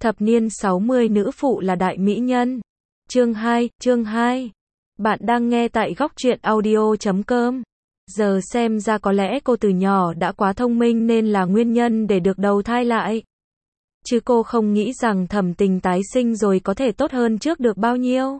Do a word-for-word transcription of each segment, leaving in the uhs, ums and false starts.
Thập niên sáu mươi nữ phụ là đại mỹ nhân. Chương hai, chương hai. Bạn đang nghe tại góc truyện audio chấm com. Giờ xem ra có lẽ cô từ nhỏ đã quá thông minh nên là nguyên nhân để được đầu thai lại. Chứ cô không nghĩ rằng Thẩm Tình tái sinh rồi có thể tốt hơn trước được bao nhiêu.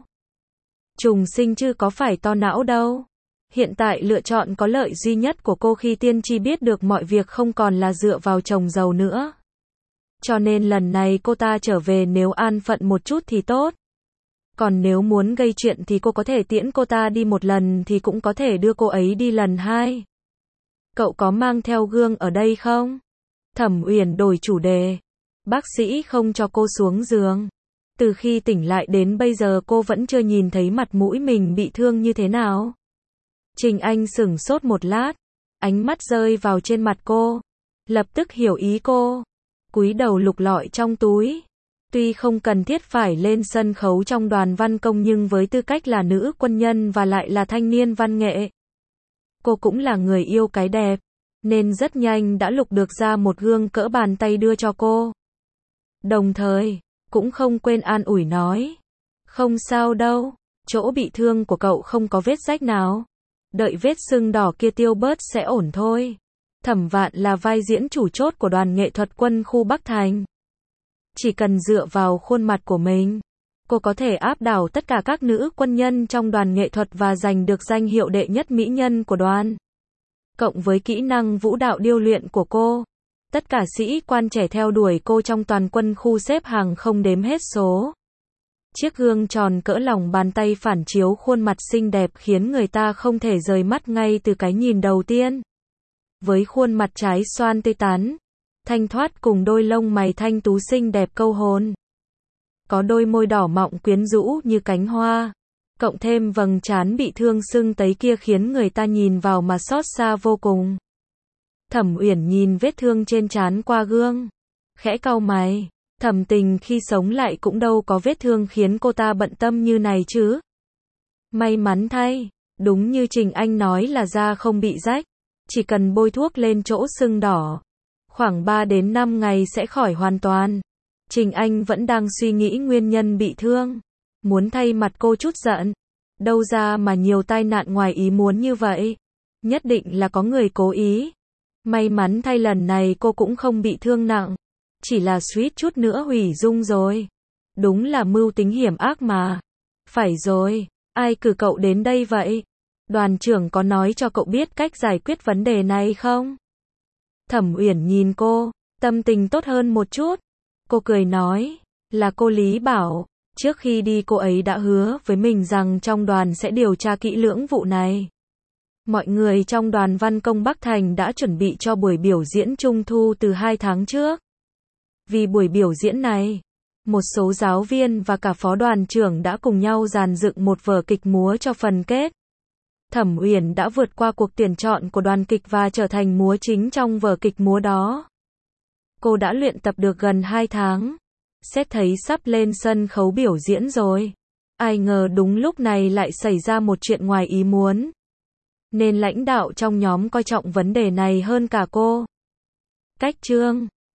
Trùng sinh chứ có phải to não đâu. Hiện tại lựa chọn có lợi duy nhất của cô khi tiên tri biết được mọi việc không còn là dựa vào chồng giàu nữa. Cho nên lần này cô ta trở về nếu an phận một chút thì tốt. Còn nếu muốn gây chuyện thì cô có thể tiễn cô ta đi một lần thì cũng có thể đưa cô ấy đi lần hai. Cậu có mang theo gương ở đây không? Thẩm Uyển đổi chủ đề. Bác sĩ không cho cô xuống giường. Từ khi tỉnh lại đến bây giờ cô vẫn chưa nhìn thấy mặt mũi mình bị thương như thế nào. Trình Anh sửng sốt một lát. Ánh mắt rơi vào trên mặt cô. Lập tức hiểu ý cô. Cúi đầu lục lọi trong túi. Tuy không cần thiết phải lên sân khấu trong đoàn văn công nhưng với tư cách là nữ quân nhân và lại là thanh niên văn nghệ. Cô cũng là người yêu cái đẹp. Nên rất nhanh đã lục được ra một gương cỡ bàn tay đưa cho cô. Đồng thời, cũng không quên an ủi nói. Không sao đâu, chỗ bị thương của cậu không có vết rách nào. Đợi vết sưng đỏ kia tiêu bớt sẽ ổn thôi. Thẩm Vạn là vai diễn chủ chốt của đoàn nghệ thuật quân khu Bắc Thành. Chỉ cần dựa vào khuôn mặt của mình, cô có thể áp đảo tất cả các nữ quân nhân trong đoàn nghệ thuật và giành được danh hiệu đệ nhất mỹ nhân của đoàn. Cộng với kỹ năng vũ đạo điêu luyện của cô, tất cả sĩ quan trẻ theo đuổi cô trong toàn quân khu xếp hàng không đếm hết số. Chiếc gương tròn cỡ lòng bàn tay phản chiếu khuôn mặt xinh đẹp khiến người ta không thể rời mắt ngay từ cái nhìn đầu tiên. Với khuôn mặt trái xoan tươi tắn, thanh thoát cùng đôi lông mày thanh tú xinh đẹp câu hồn. Có đôi môi đỏ mọng quyến rũ như cánh hoa, cộng thêm vầng trán bị thương sưng tấy kia khiến người ta nhìn vào mà xót xa vô cùng. Thẩm Uyển nhìn vết thương trên trán qua gương, khẽ cau mày. Thẩm Tình khi sống lại cũng đâu có vết thương khiến cô ta bận tâm như này chứ. May mắn thay, đúng như Trình Anh nói là da không bị rách, chỉ cần bôi thuốc lên chỗ sưng đỏ, khoảng ba đến năm ngày sẽ khỏi hoàn toàn. Trình Anh vẫn đang suy nghĩ nguyên nhân bị thương, muốn thay mặt cô chút giận. Đâu ra mà nhiều tai nạn ngoài ý muốn như vậy, nhất định là có người cố ý. May mắn thay lần này cô cũng không bị thương nặng, chỉ là suýt chút nữa hủy dung rồi. Đúng là mưu tính hiểm ác mà. Phải rồi, ai cử cậu đến đây vậy? Đoàn trưởng có nói cho cậu biết cách giải quyết vấn đề này không? Thẩm Uyển nhìn cô, tâm tình tốt hơn một chút. Cô cười nói, là cô Lý bảo, trước khi đi cô ấy đã hứa với mình rằng trong đoàn sẽ điều tra kỹ lưỡng vụ này. Mọi người trong đoàn văn công Bắc Thành đã chuẩn bị cho buổi biểu diễn trung thu từ hai tháng trước. Vì buổi biểu diễn này, một số giáo viên và cả phó đoàn trưởng đã cùng nhau dàn dựng một vở kịch múa cho phần kết. Thẩm Uyển đã vượt qua cuộc tuyển chọn của đoàn kịch và trở thành múa chính trong vở kịch múa đó. Cô đã luyện tập được gần hai tháng, xét thấy sắp lên sân khấu biểu diễn rồi. Ai ngờ đúng lúc này lại xảy ra một chuyện ngoài ý muốn. Nên lãnh đạo trong nhóm coi trọng vấn đề này hơn cả cô. Cách chương